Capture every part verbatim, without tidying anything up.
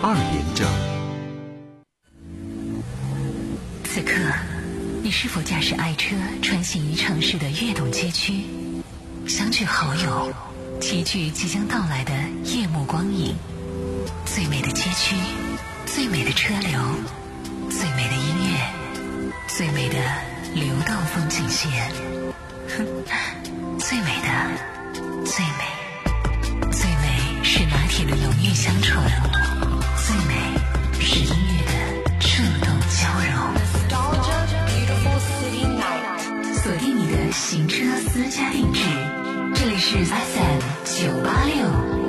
二连整。 此刻，你是否驾驶爱车穿行于城市的跃动街区，相聚好友，齐聚即将到来的夜幕光影？最美的街区，最美的车流，最美的音乐，最美的流动风景线，最美的，最美，最美是拿铁的浓郁香醇，最美是音乐的触动交融。锁定你的行车私家定制，这里是 F M 九八六。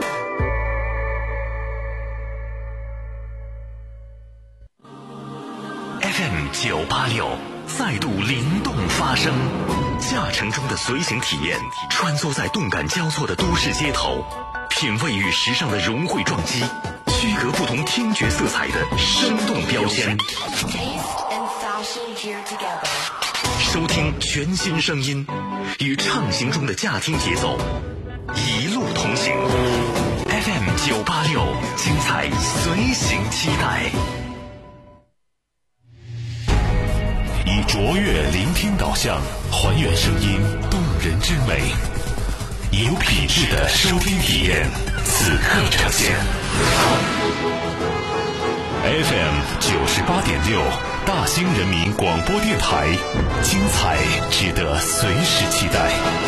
F M 九八六再度灵动发声，驾乘中的随行体验，穿梭在动感交错的都市街头，品味与时尚的融汇撞击，区隔不同听觉色彩的生动标签。收听全新声音，与畅行中的驾听节奏一路同行。F M 九八六，精彩随行期待。以卓越聆听导向，还原声音动人之美，以有品质的收听体验，此刻呈现。F M 九十八点六，大兴人民广播电台，精彩值得随时期待。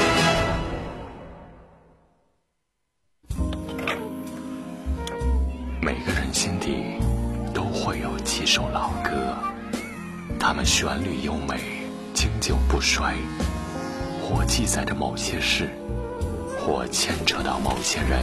每个人心底都会有几首老歌，它们旋律优美，经久不衰，或记载着某些事，或牵扯到某些人。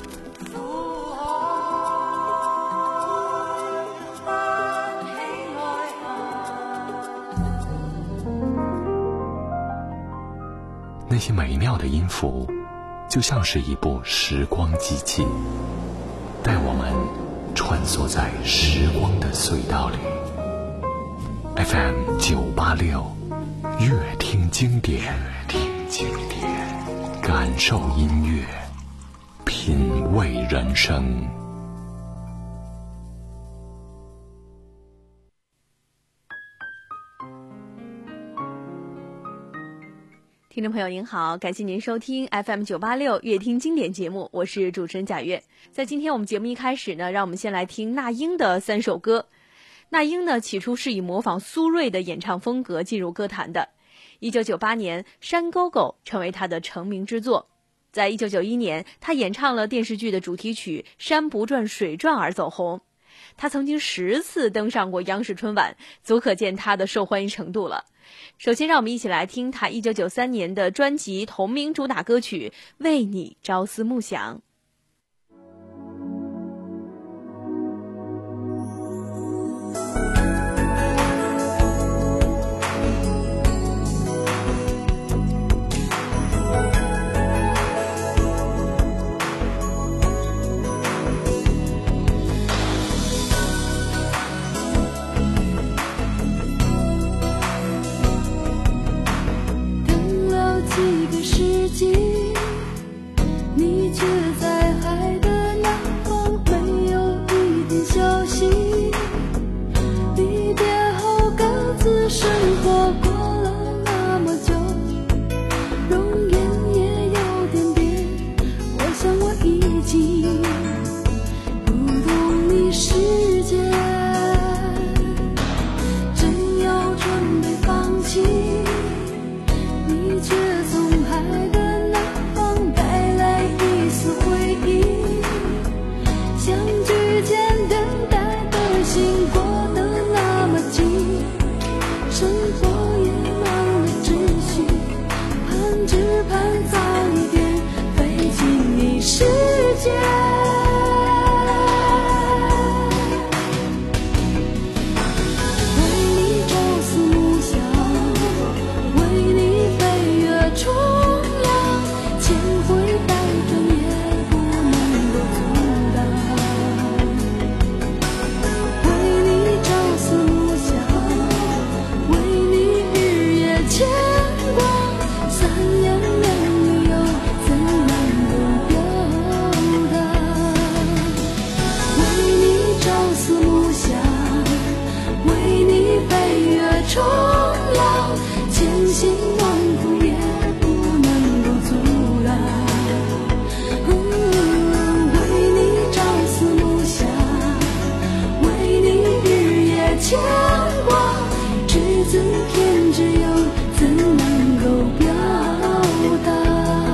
那些美妙的音符，就像是一部时光机器，带我们穿梭在时光的隧道里。F M 九八六，乐听经典，乐听经典，感受音乐，品味人生。 听众朋友您好，感谢您收听 F M 九八六乐听经典节目，我是主持人贾月。在今天我们节目一开始呢，让我们先来听那英的三首歌。那英呢，起初是以模仿苏芮的演唱风格进入歌坛的。一九九八年，《山沟沟》成为他的成名之作。在一九九一年，他演唱了电视剧的主题曲《山不转水转》而走红。他曾经十次登上过央视春晚，足可见他的受欢迎程度了。首先让我们一起来听他一九九三年的专辑同名主打歌曲《为你朝思暮想》。 几个世纪，你却在辛万苦也不能够阻挡。嗯，为你朝思暮想，为你日夜牵挂，只字片只有怎能够表达？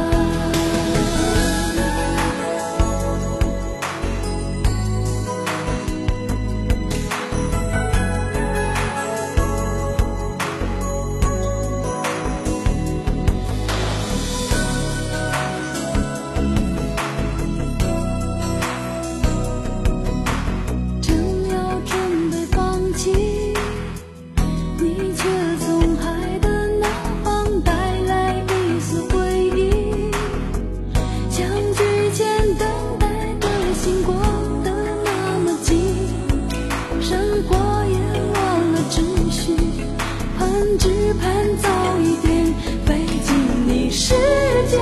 正要准备放弃，你却从海的那方带来一丝回忆。相聚前等待的心过得那么急，生活也乱了秩序，盼只盼早一点飞进你世界。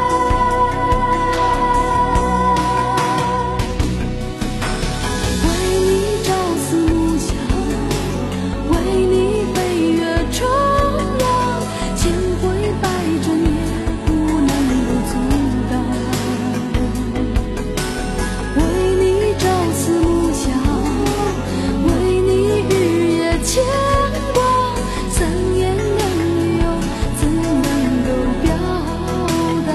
为你朝思暮想，为你飞越重洋，千回百转也不能够阻挡。为你朝思暮想，为你日夜牵挂，三言两语又怎能够表达？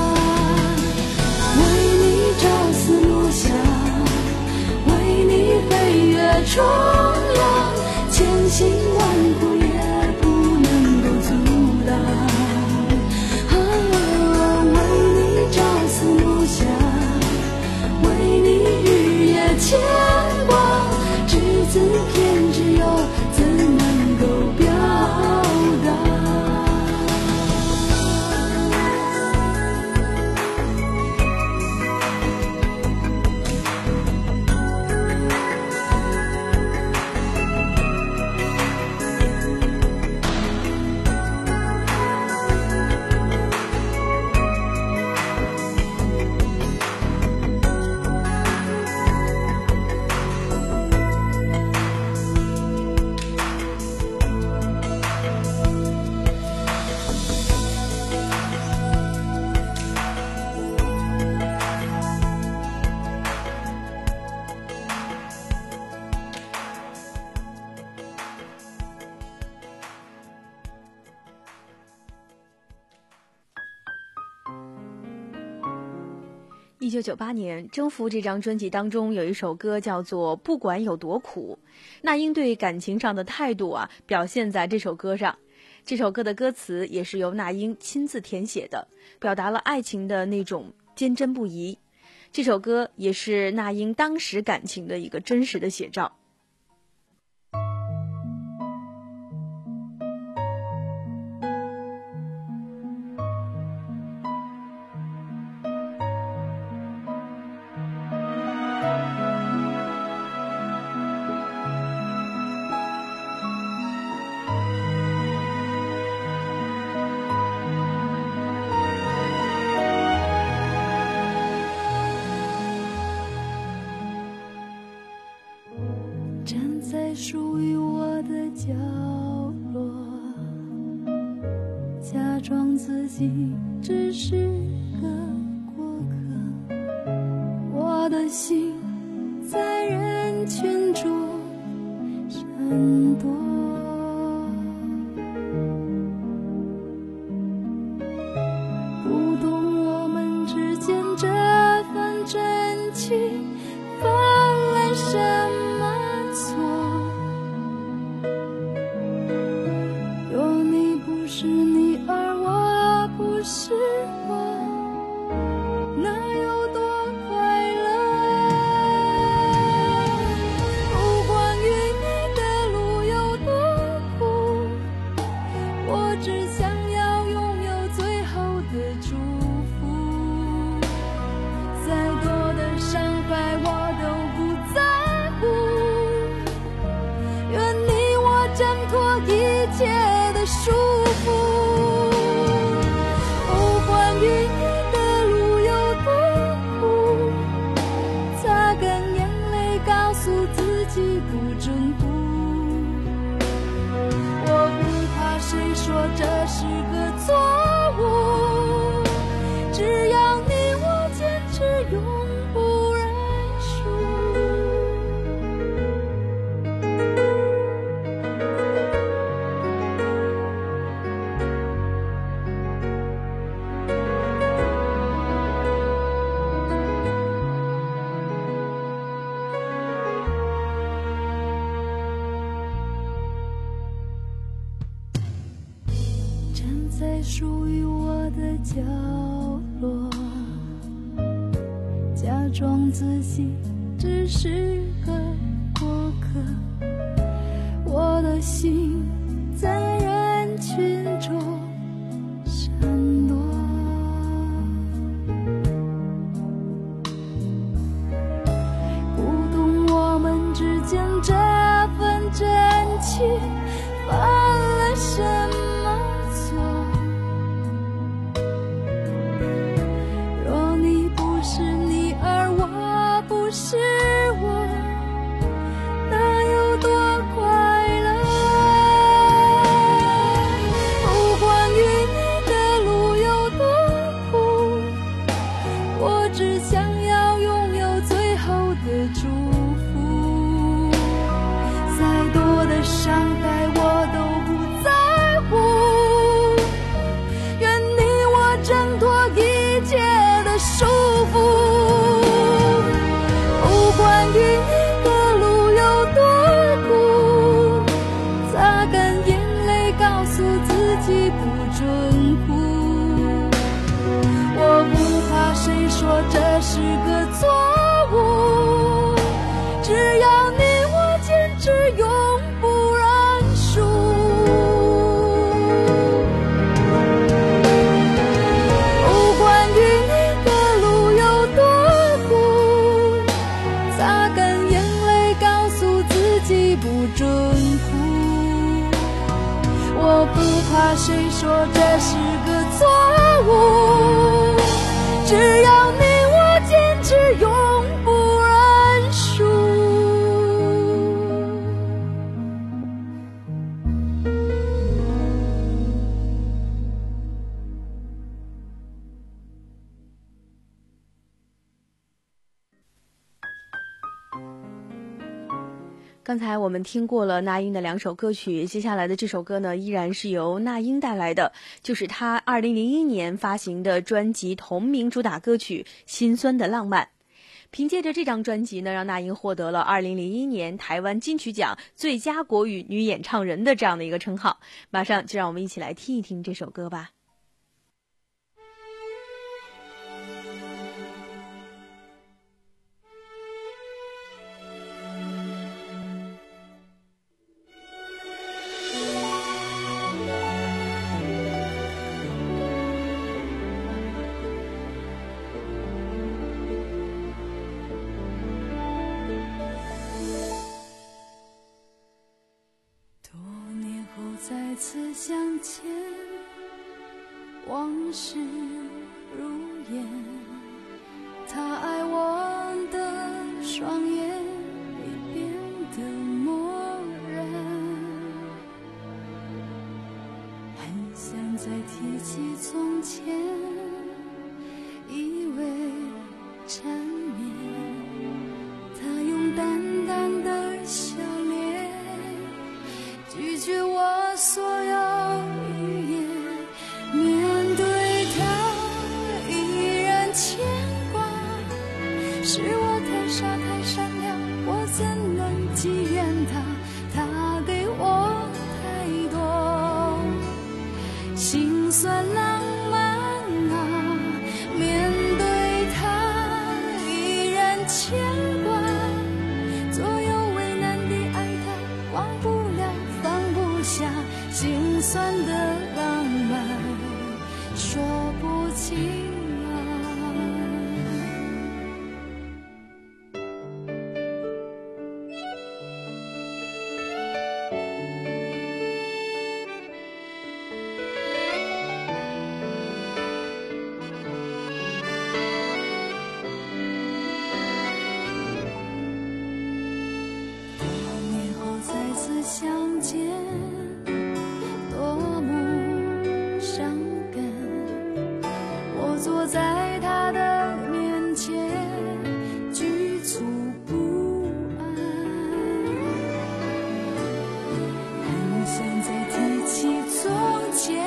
为你朝思暮想，为你飞越重洋，千辛万苦也不能够阻挡。啊，为你朝思暮想，为你日夜牵挂，只字片只有怎能够表达？ 一九九八年，《征服》这张专辑当中有一首歌叫做《不管有多苦》，那英对感情上的态度啊，表现在这首歌上。这首歌的歌词也是由那英亲自填写的，表达了爱情的那种坚贞不移。这首歌也是那英当时感情的一个真实的写照。 站在属于我的角落，假装自己只是个过客，我的心在人群中闪躲。不懂我们之间这份真情犯了什么错，若你不是你，而我不是我，那有多快乐？不管与你的路有多苦，我只想要拥有最后的祝福。再多的伤害我都不在乎，愿你我挣脱一切的束缚。不管与你的路有多苦，擦干眼泪告诉自己不准哭。我不怕谁说这是在属于我的角落，假装自己只是个过客，我的心在人群中闪躲。不懂我们之间这份真情犯了什么错，若你不是你，而我不是我，那有多快乐？不管与你的路有多苦，我只想要拥有最后的祝福，再多的伤害我都不在乎，愿你我挣脱一切的束缚。不管与你的路有多苦，擦干眼泪告诉自己不准哭，我不怕谁说这是个错误，只要你我坚持永不认输。不管与你的路有多苦，擦干眼泪告诉自己不准哭，我不怕谁说这是个错误，只要你我坚持永不认输。 刚才我们听过了那英的两首歌曲，接下来的这首歌呢，依然是由那英带来的，就是她二零零一年发行的专辑同名主打歌曲《心酸的浪漫》。凭借着这张专辑呢，让那英获得了二零零一年台湾金曲奖最佳国语女演唱人的这样的一个称号。马上就让我们一起来听一听这首歌吧。 再次相见，往事如烟，他爱我的双眼已变得漠然，很想再提起从前，以为缠绵，他用淡淡的笑脸拒绝我所有语言，面对他依然牵挂，是我太傻太善良，我怎能寄怨他？他给我太多心酸浪漫啊，面对他依然牵挂，左右为难的爱他，忘不了放不下，心酸的浪漫说不清啊。多年后再次相见，多么伤感，我坐在他的面前局促不安，很想再提起从前，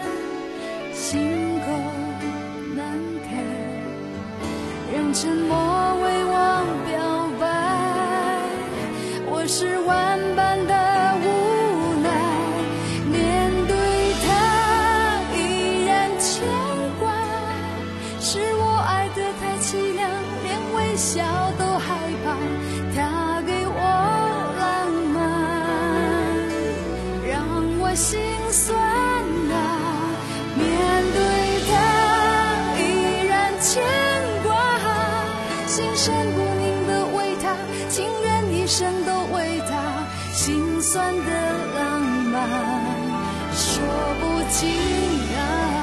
心口难开，让沉默为我表白，我是万般的无奈，面对他依酸的浪漫说不尽啊，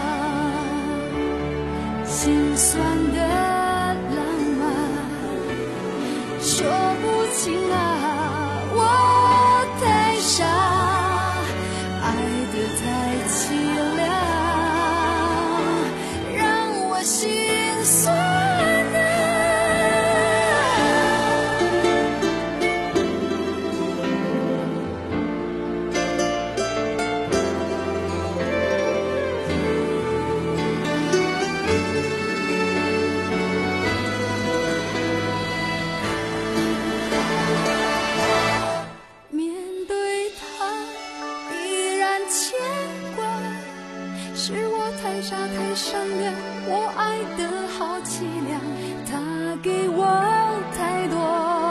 心酸的浪漫说不尽啊，我太傻，爱得太凄凉，让我心酸啊。太傻太善良，我爱得好凄凉，他给我太多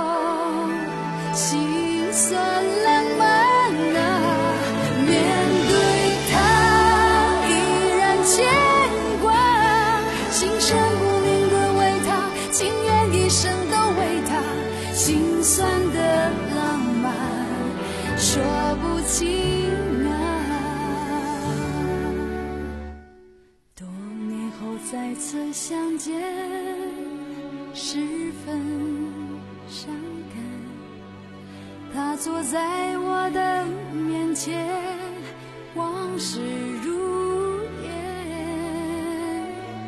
心酸浪漫啊，面对他依然牵挂，心生不宁的为他，情愿一生都为他，心酸的浪漫说不清再次相见，十分伤感。他坐在我的面前，往事如烟，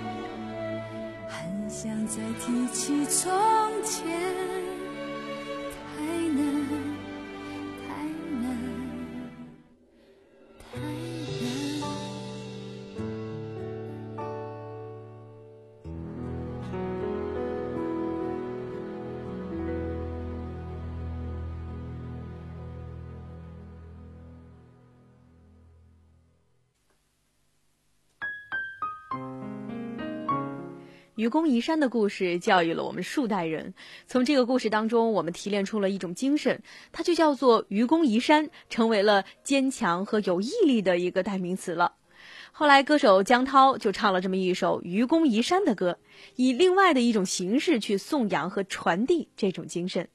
很想再提起从前，太难，太难，太难。 愚公移山的故事教育了我们数代人，从这个故事当中我们提炼出了一种精神，它就叫做愚公移山，成为了坚强和有毅力的一个代名词了。后来歌手江涛就唱了这么一首愚公移山的歌，以另外的一种形式去颂扬和传递这种精神。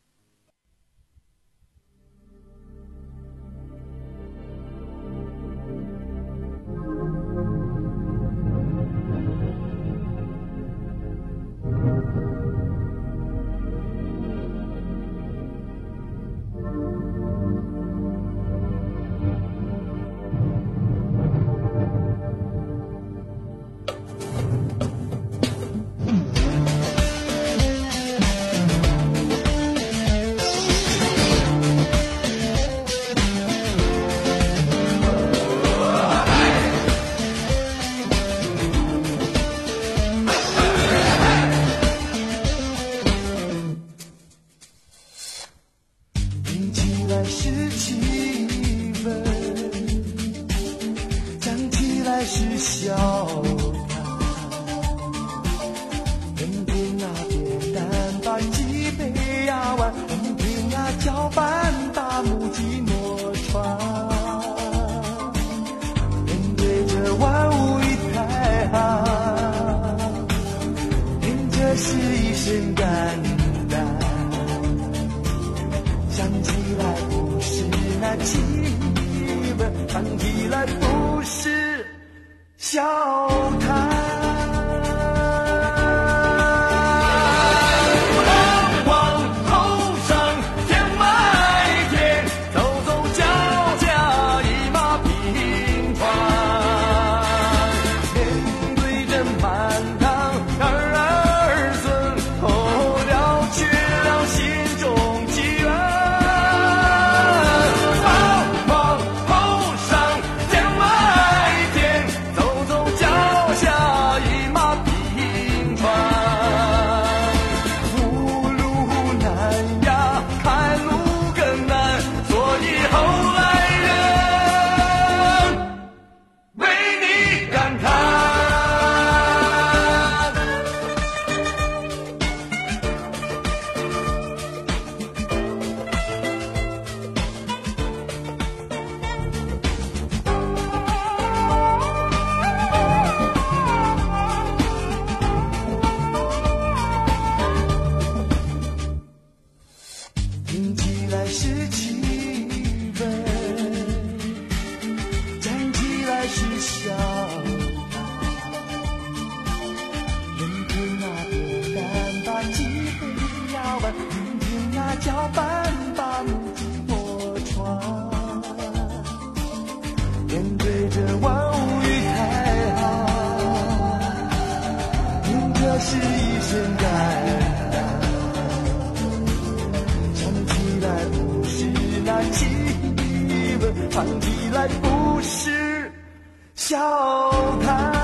听起来是气氛， 搅拌把母亲破窗，面对着万物与太行，明这是一身肝胆，唱起来不是那气氛，唱起来不是笑谈。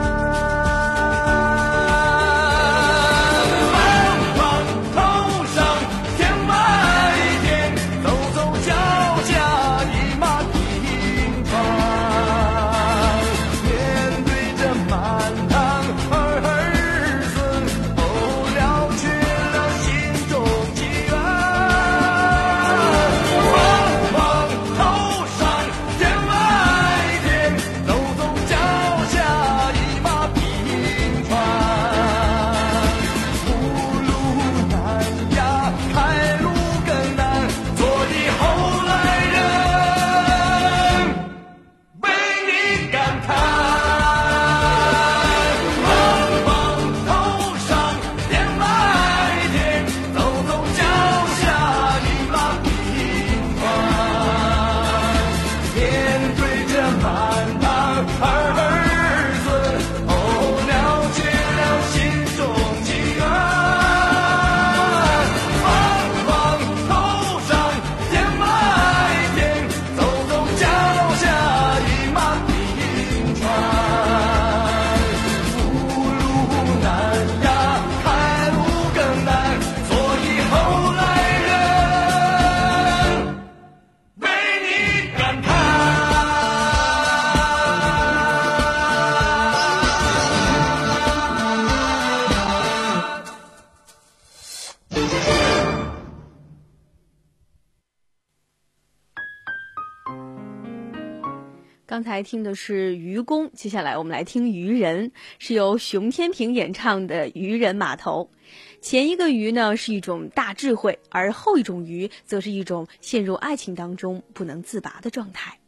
刚才听的是渔工，接下来我们来听渔人，是由熊天平演唱的《渔人码头》。前一个渔呢是一种大智慧，而后一种渔则是一种陷入爱情当中不能自拔的状态。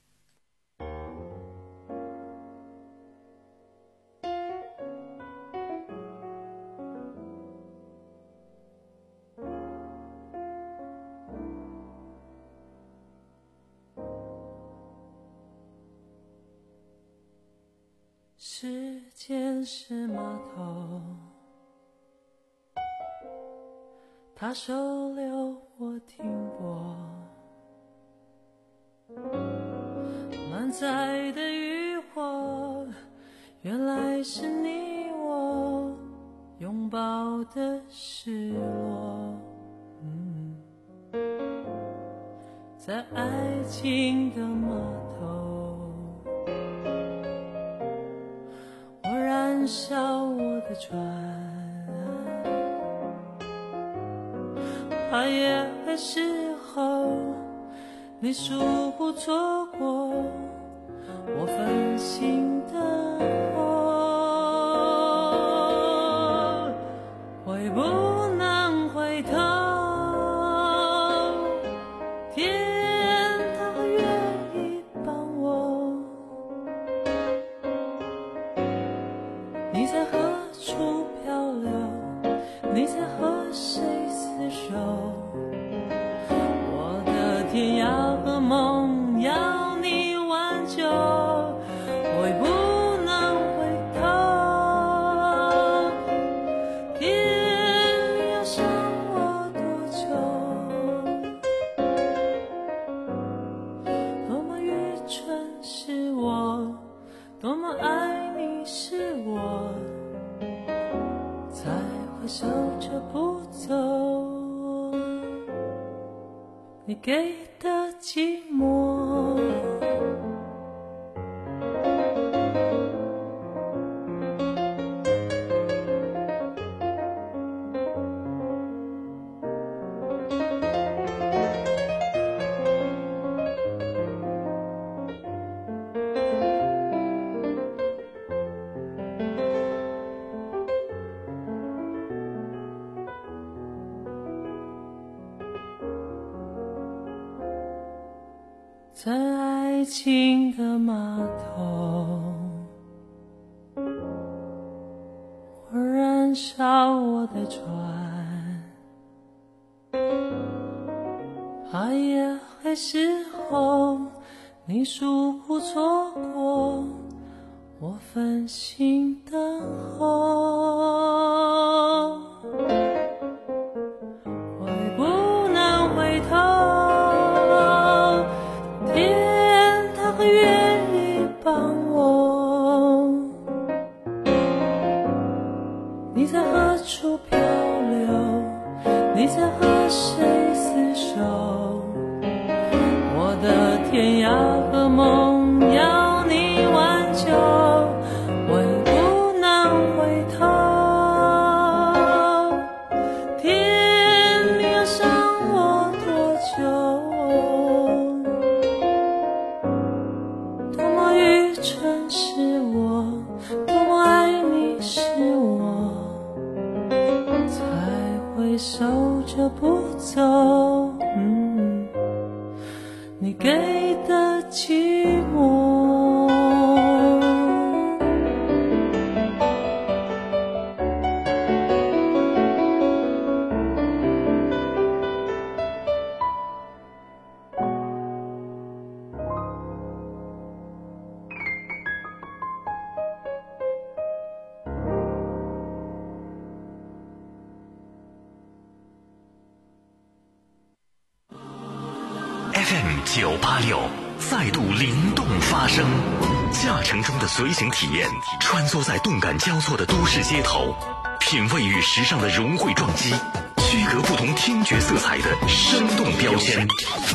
时间是码头，它收留我停泊，满载的渔火，原来是你我拥抱的失落。嗯，在爱情的码头，燃烧我的船，怕夜的时候你疏忽错过我分心的我，会不能回头，天它愿意帮我。你在何处漂流？你在和谁厮守？我的天涯和梦要你挽救，我也不能回头。天要伤我多久？多么愚蠢是我，多么爱你是我，才会守着不走你给的寂寞。在爱情的码头，我燃烧我的船， 怕夜黑时候你疏忽错过我分心等候，会不能回头，天它很愿意帮我。你在何处漂流？你在和谁厮守？我的天涯和梦要你挽救，我也不能回头。天，你要伤我多久？多么愚蠢是我，多么爱你是我，才会守着不走。嗯，你给的寂寞。 F M 九八六再度灵动发声，驾乘中的随行体验，穿梭在动感交错的都市街头，品味与时尚的融汇撞击，区隔不同听觉色彩的生动标签。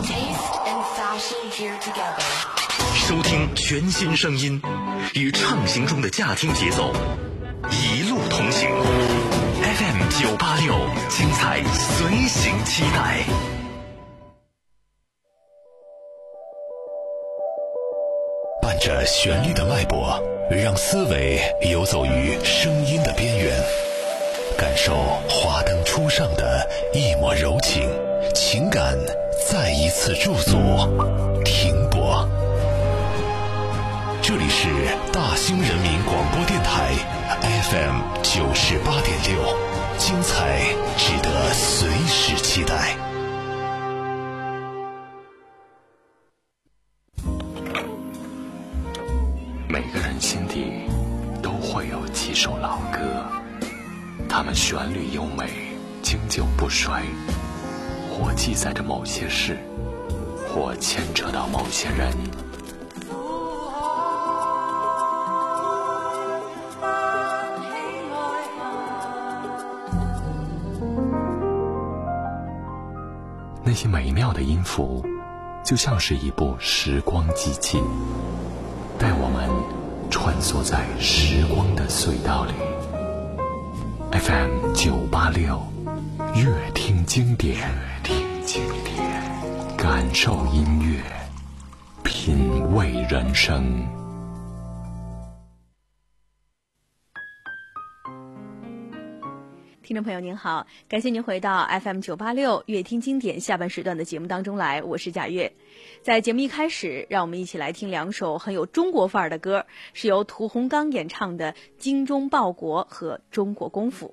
收听全新声音，与畅行中的驾听节奏，一路同行。F M 九八六，精彩随行期待。伴着旋律的脉搏，让思维游走于声音的边缘，感受华灯初上的一抹柔情，情感再一次驻足停泊。这里是大兴人民广播电台 F M 九十八点六，精彩值得随时期待。每个人心底都会有几首老歌，它们旋律优美，经久不衰，或记载着某些事，或牵扯到某些人。那些美妙的音符，就像是一部时光机器，带我们穿梭在时光的隧道里。 F M 九八六，乐听经典，乐听经典，感受音乐，品味人生。 听众朋友您好，感谢您回到 F M 九八六乐听经典下半时段的节目当中来，我是贾月。在节目一开始，让我们一起来听两首很有中国范儿的歌，是由屠洪刚演唱的《精忠报国》和《中国功夫》。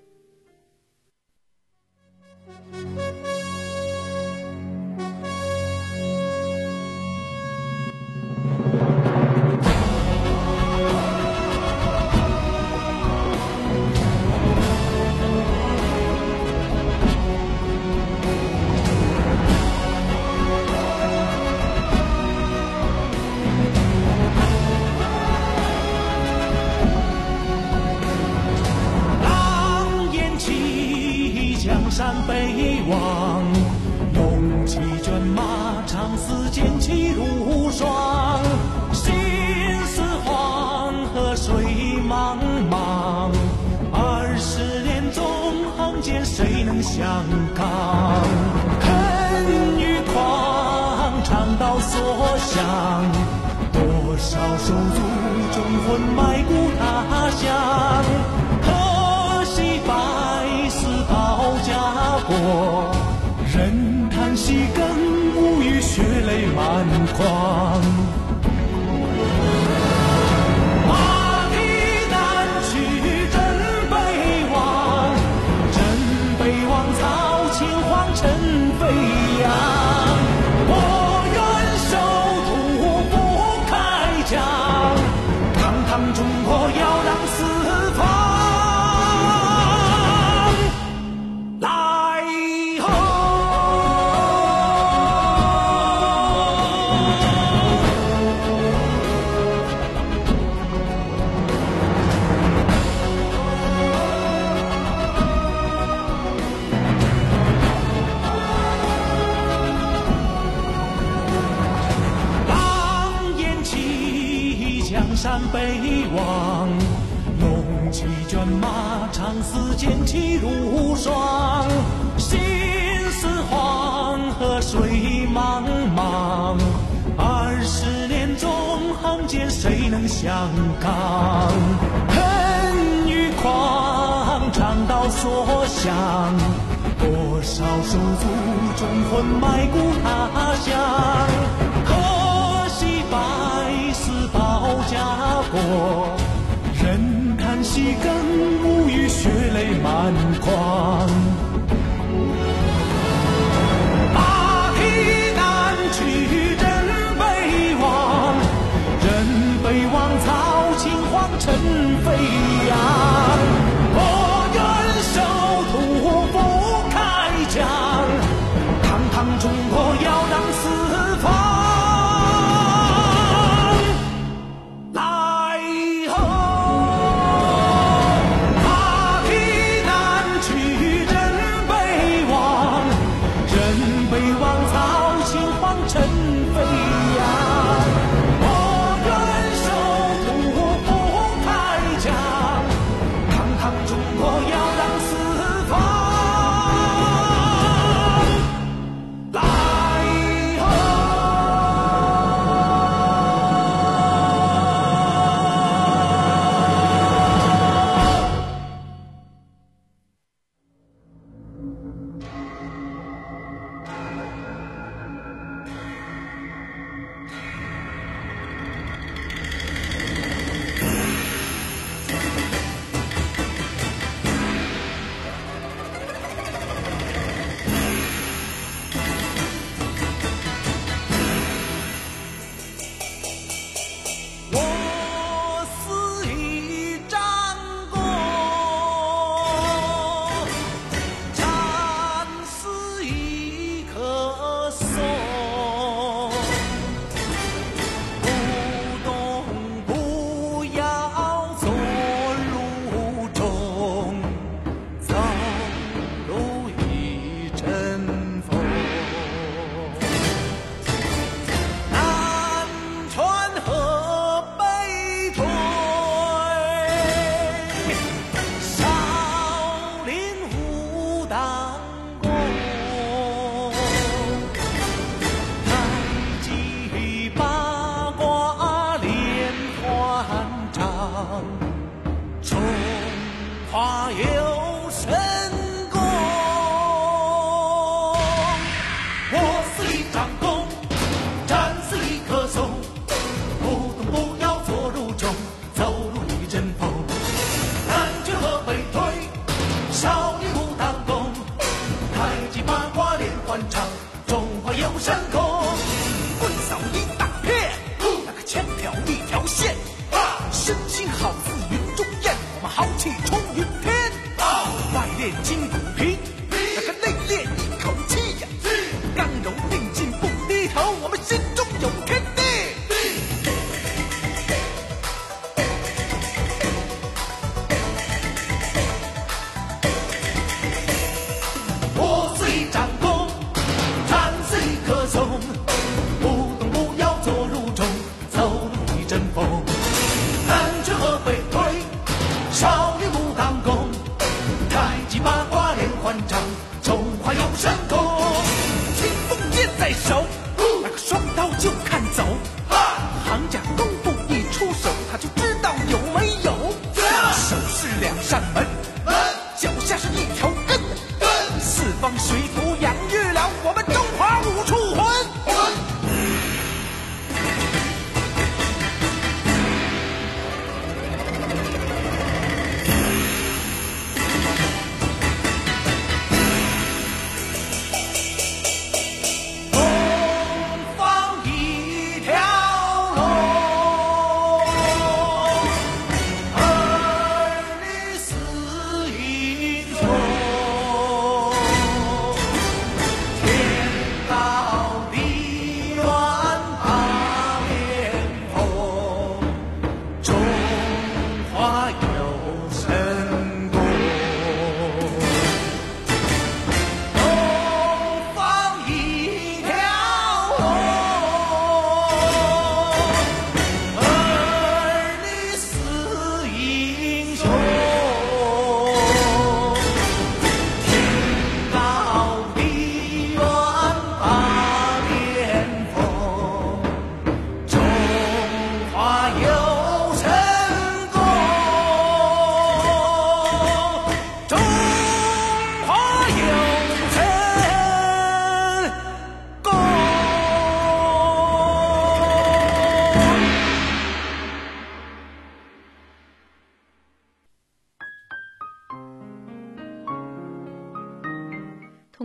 江山北望，龙骑卷马，长嘶剑气如霜。心似黄河水茫茫，二十年纵横间，谁能相抗？恨与狂，肠道所向，多少手足忠魂埋骨他乡。可惜百死报家国，任叹息更无语，血泪满眶。马蹄南去真北望，真北望曹秦皇尘飞扬。 山北望，龙旗卷马长嘶，剑气如霜。心似黄河水茫茫，二十年纵横间，谁能相抗？恨与狂，长刀所向，多少手足忠魂埋骨他乡。可惜百死保家国，人看戏更无语，血泪满眶。马蹄南去人北望，人北望曹秦皇城飞扬。我愿守土不开疆，堂堂中国要让四方。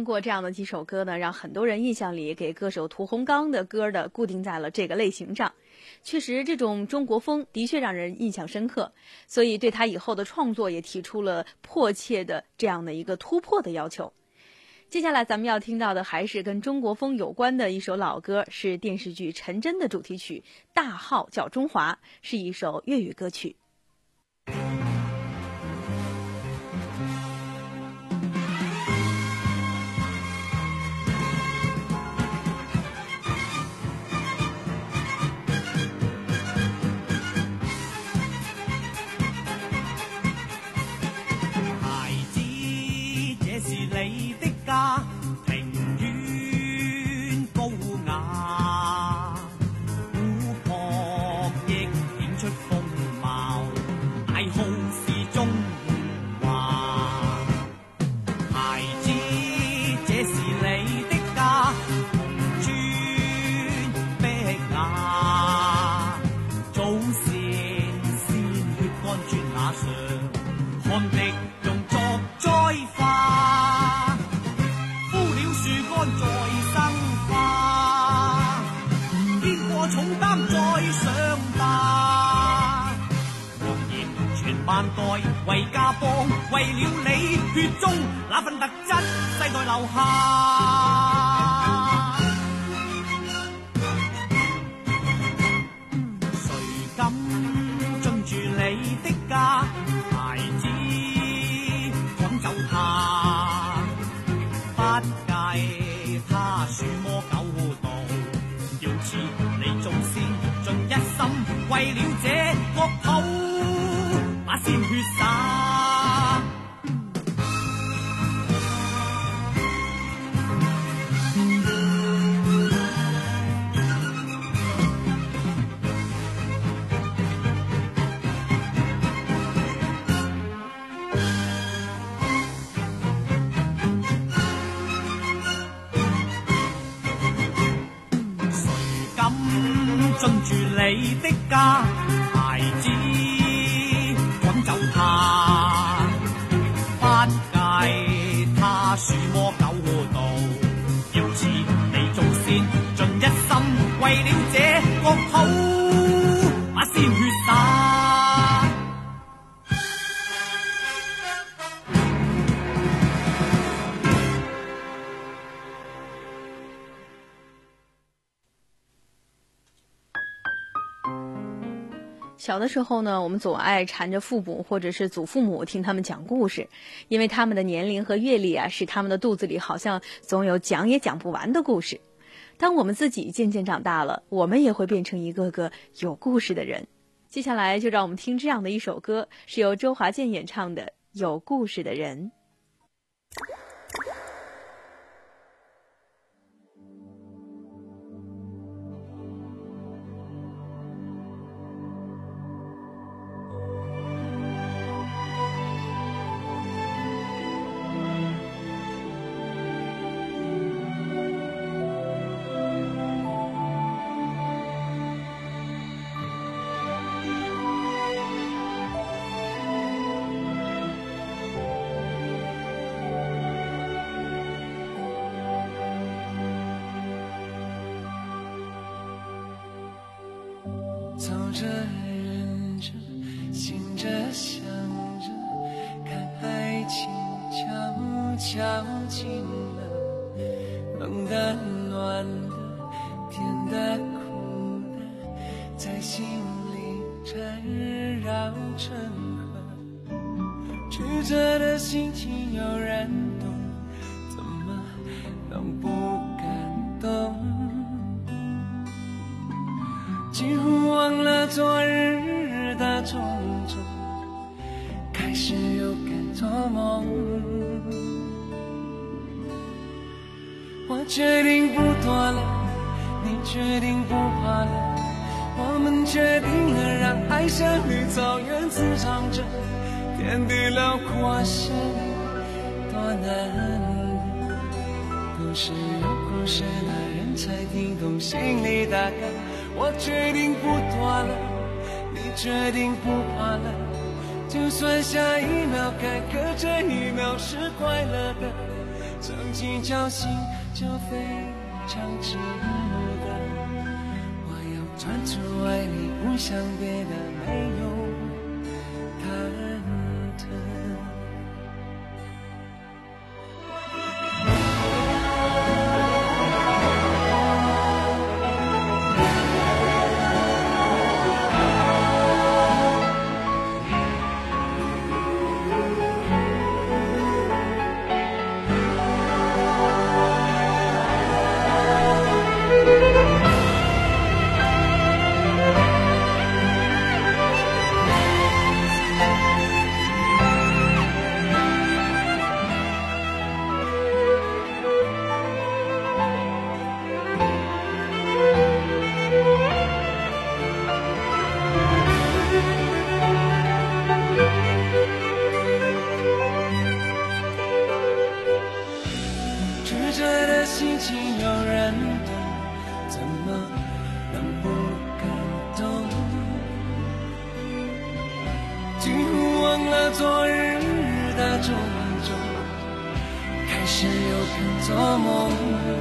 过这样的几首歌呢，让很多人印象里给歌手屠洪刚的歌的固定在了这个类型上。确实，这种中国风的确让人印象深刻，所以对他以后的创作也提出了迫切的这样的一个突破的要求。接下来咱们要听到的还是跟中国风有关的一首老歌，是电视剧《陈真》的主题曲《大号叫中华》，是一首粤语歌曲。 庭院高雅，湖泊亦顯出風貌，大號是中華。孩子，這是你的家，紅磚碧瓦，祖先鮮血乾磚瓦上，汗滴用作栽花。再生花，肩過重擔再上吧。揚言傳萬代為家邦，為了你血中那份特質，世代留下。誰敢進駐你的家，孩子趕走他，不計他鼠魔狗盜，要似你祖先盡一心，為了這國土把鮮血灑。進駐你的家，孩子趕走他，不計他鼠魔狗盜，要似你祖先盡一心，為了這國土把鮮血灑。 小的时候呢，我们总爱缠着父母或者是祖父母听他们讲故事，因为他们的年龄和阅历啊，使他们的肚子里好像总有讲也讲不完的故事。当我们自己渐渐长大了，我们也会变成一个个有故事的人。接下来就让我们听这样的一首歌，是由周华健演唱的《有故事的人》。 走着忍着醒着想着，看爱情悄悄近了，冷的暖的甜的苦的，在心里缠绕成河，曲折的心情有人懂，怎么能不感动？几乎忘了昨日的种种，开始又该做梦。我决定不躲了，你决定不怕了，我们决定了让爱像绿草原滋长着，天地辽阔是多难。都是有故事的人才听懂心里大概。我决定不躲了，你决定不怕了，就算下一秒该，可这一秒是快乐的， 曾经侥幸就非常值得。我要专注爱你，不想别的，没有忐忑。心情有人懂，怎么能不感动？几乎忘了昨日的种种，开始又敢做梦。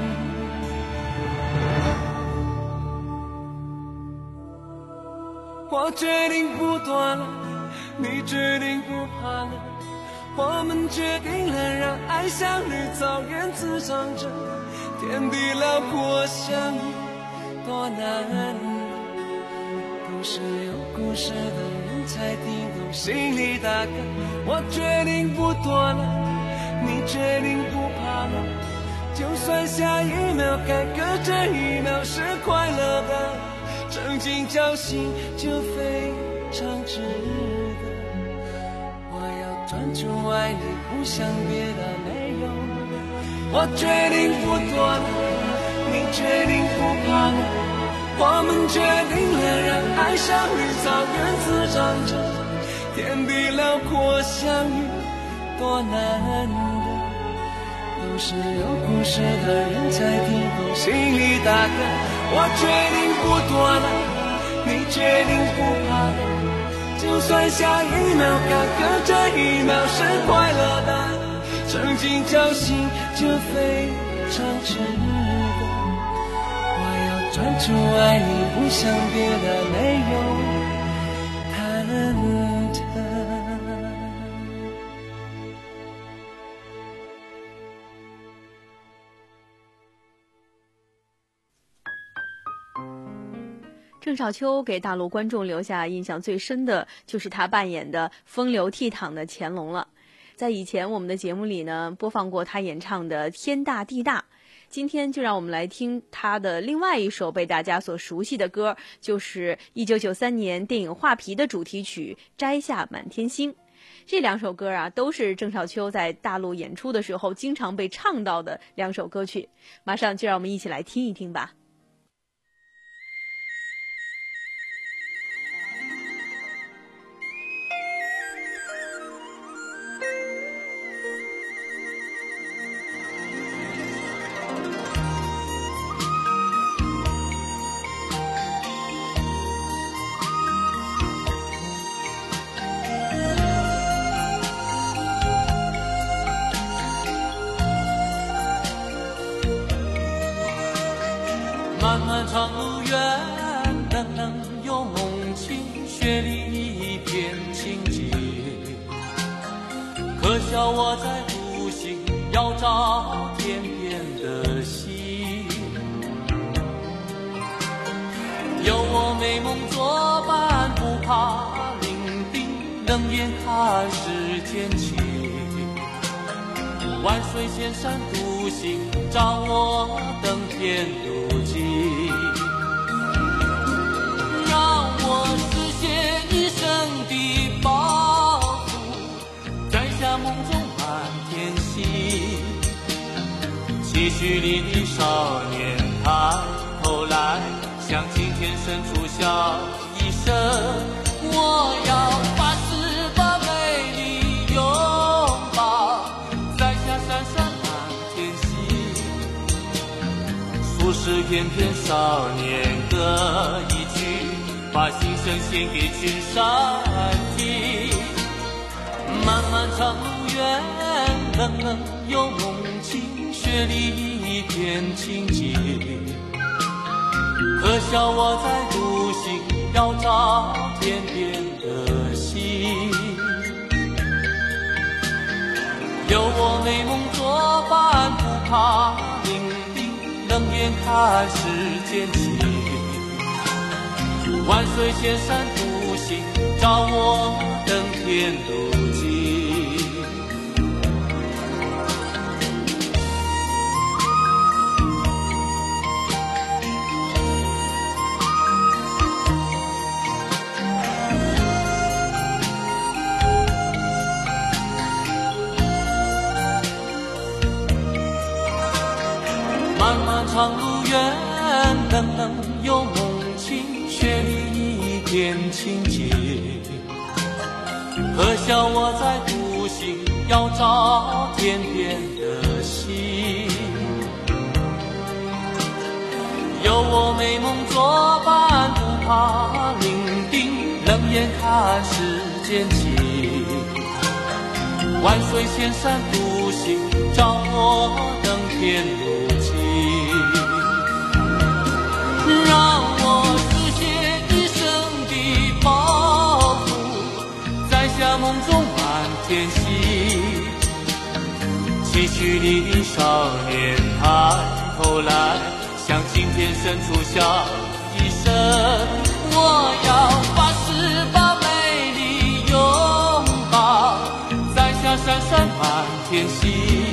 我决定不躲了，你决定不怕了，我们决定了让爱像绿草原滋长着。天地辽阔相遇多难得，都是有故事的人才听懂心里大概。我决定不躲了，你决定不怕了，就算下一秒改革这一秒是快乐的，曾经侥幸就非常值得。我要专注爱你，不想别的，没有。我决定不躲了，你决定不怕了，我们决定了让爱像绿草原滋长着。天地辽阔相遇多难得，都是有故事的人才听懂心里大概。我决定不躲了，你决定不怕了，就算下一秒改革这一秒是快乐的，曾经侥幸就非常值得。我要专注爱你，不想别的，没有忐忑。 郑少秋给大陆观众留下印象最深的就是他扮演的风流倜傥的乾隆了。在以前我们的节目里呢，播放过他演唱的《天大地大》，今天就让我们来听他的另外一首被大家所熟悉的歌，就是一九九三年电影《画皮》的主题曲《摘下满天星》。这两首歌啊，都是郑少秋在大陆演出的时候经常被唱到的两首歌曲。马上就让我们一起来听一听吧。 漫漫长路远，冷冷又梦境，雪里一片情结。可笑我在独行，要找天边的星。有我美梦作伴，不怕伶仃，冷眼看世间情。万水千山独行，找我登天路径。让我实现一生的抱负，摘下梦中满天星。期许里的少年抬头来，向青天深处笑一声。我要把十八美丽拥抱，摘下闪闪满天星。数十翩翩少年歌一曲，把心声献给群山听。漫漫长路远，冷冷又梦境， 情，血里一片情结。可笑我在独行，要找天边的星。有我美梦作伴，不怕伶仃，冷眼看世间情。万水千山独行，照我登天路径。漫漫长路远，冷冷有梦情，血里一片情结。可笑我在独行，要找天边的星。有我美梦作伴，不怕伶仃，冷眼看世间情。万水千山独行，照我登天路径。让我实现一生的抱负，摘下梦中满天星。崎岖的少年抬头来，向青天伸出笑一声。我要发誓把美丽拥抱，摘下闪闪满天星。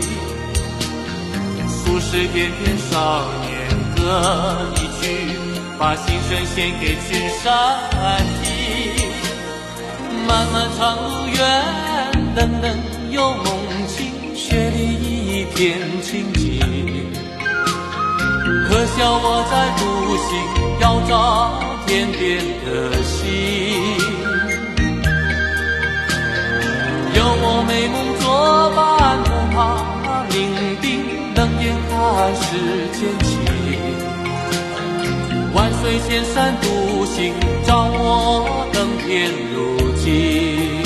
数十片片少年歌一曲，把心声献给群山听。漫漫长路远，冷冷有梦境，血里一片情结。可笑我在独行，要找天边的星。有我美梦作伴，不怕伶仃，冷眼看世间情。万水千山独行，照我登天路径。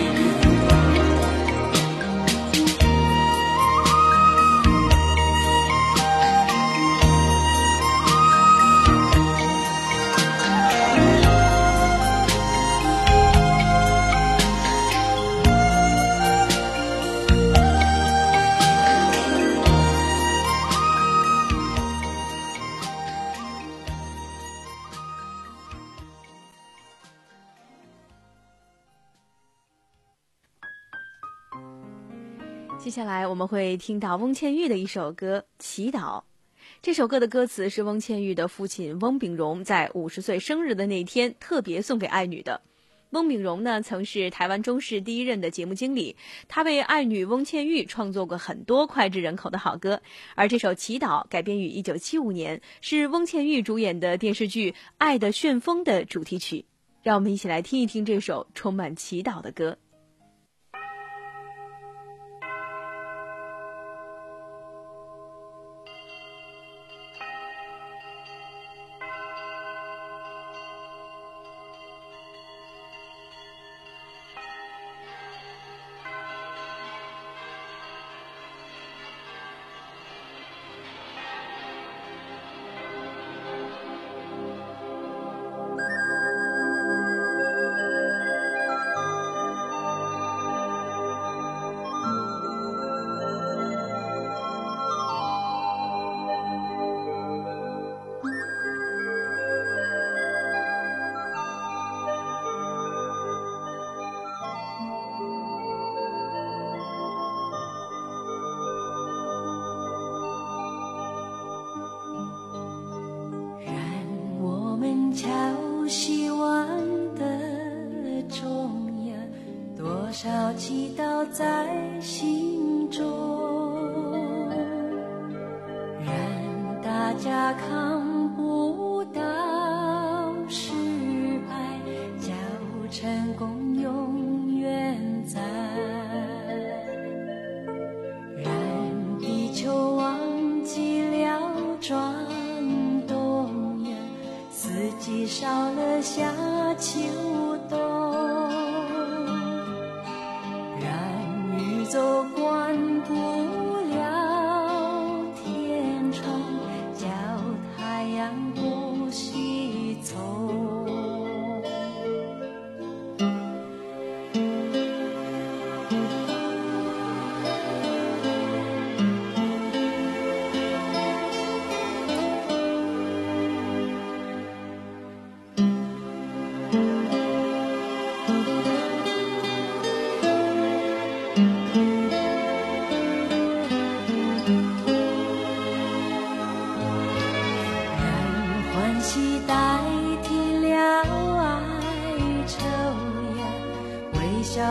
接下来我们会听到翁倩玉的一首歌《祈祷》。这首歌的歌词是翁倩玉的父亲翁秉荣在五十岁生日的那天特别送给爱女的。翁秉荣呢，曾是台湾中视第一任的节目经理，他为爱女翁倩玉创作过很多脍炙人口的好歌。而这首《祈祷》改编于一九七五年，是翁倩玉主演的电视剧《爱的旋风》的主题曲。让我们一起来听一听这首充满祈祷的歌。 敲希望的钟呀，多少祈祷在心中，让大家看不到失败，叫成功永远在，让地球忘记了转动呀，四季少了夏秋冬，让宇宙管不了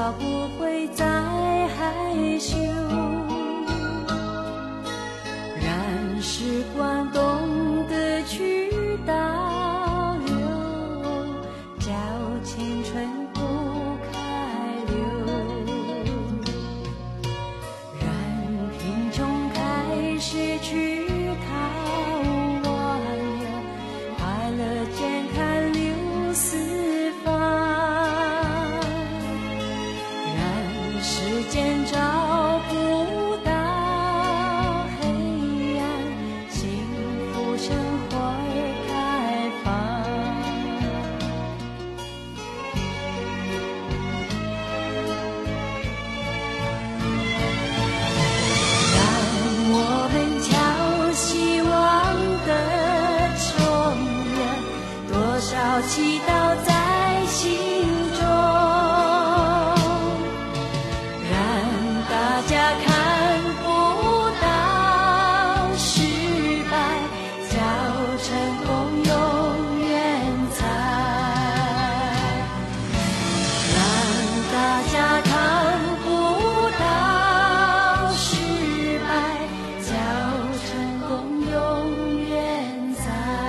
少不会再害羞，让时光懂得去倒流，叫青春不开流，让贫穷开始去逃亡了，快乐健康流四方，让时间找不到黑暗，幸福生活开放。让我们敲希望的钟了，多少祈祷在心中，让大家看不到失败，叫成功永远在，让大家看不到失败，叫成功永远在。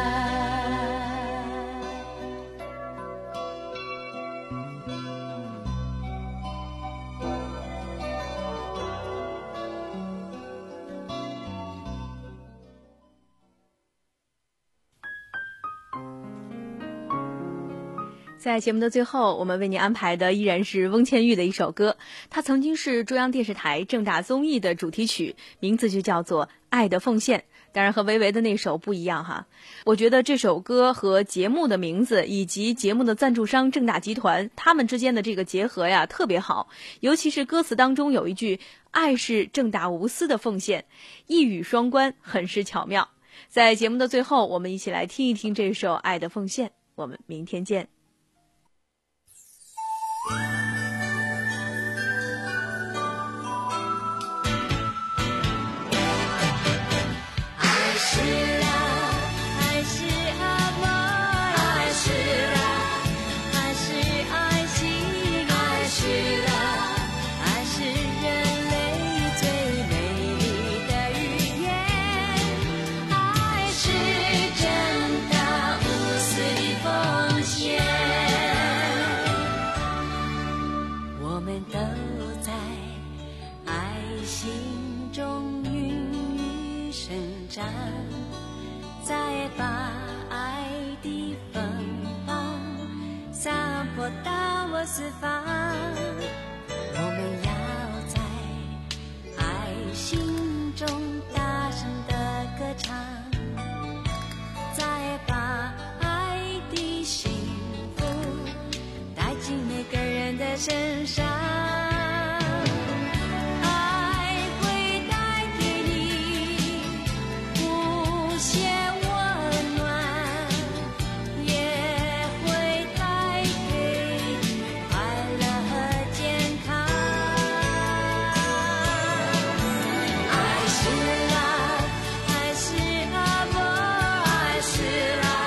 在节目的最后，我们为您安排的依然是翁倩玉的一首歌，它曾经是中央电视台正大综艺的主题曲，名字就叫做《爱的奉献》。当然和维维的那首不一样哈，我觉得这首歌和节目的名字以及节目的赞助商正大集团他们之间的这个结合呀特别好，尤其是歌词当中有一句爱是正大无私的奉献，一语双关，很是巧妙。在节目的最后，我们一起来听一听这首《爱的奉献》，我们明天见。 再把爱的芬芳散播到我四方，我们要在爱心中大声的歌唱，再把爱的幸福带进每个人的身上。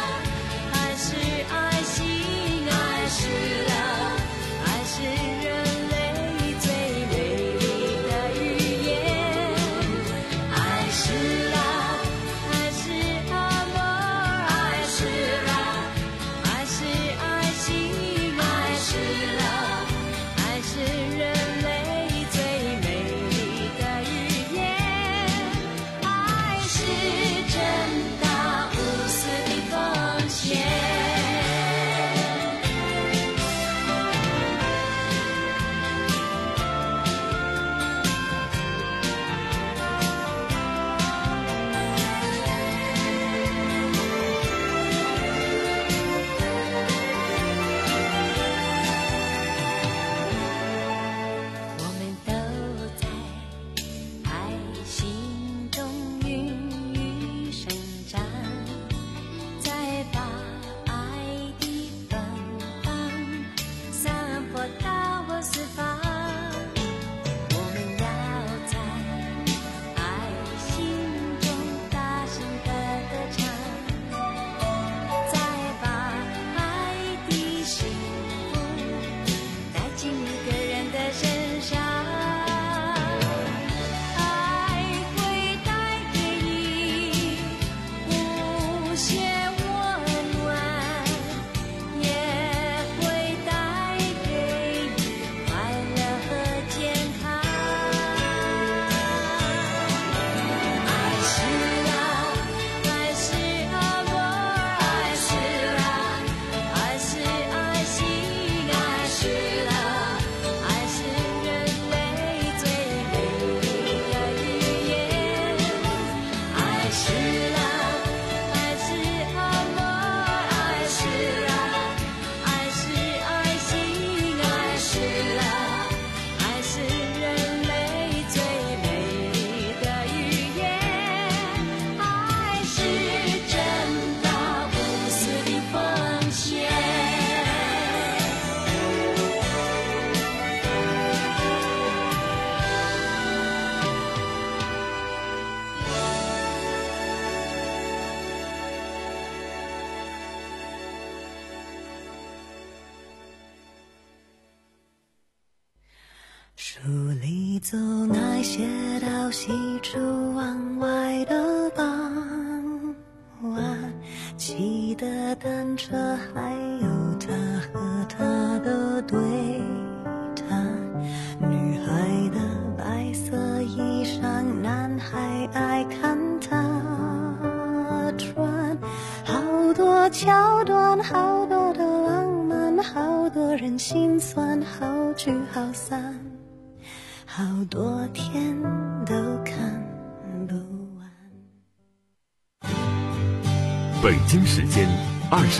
爱是人走那些到西出望外的傍晚，骑的单车还有他和他的对谈，女孩的白色衣裳，男孩爱看他穿，好多桥段，好多的浪漫，好多人心酸，好聚好散，好多天都看不完。 北京时间二十。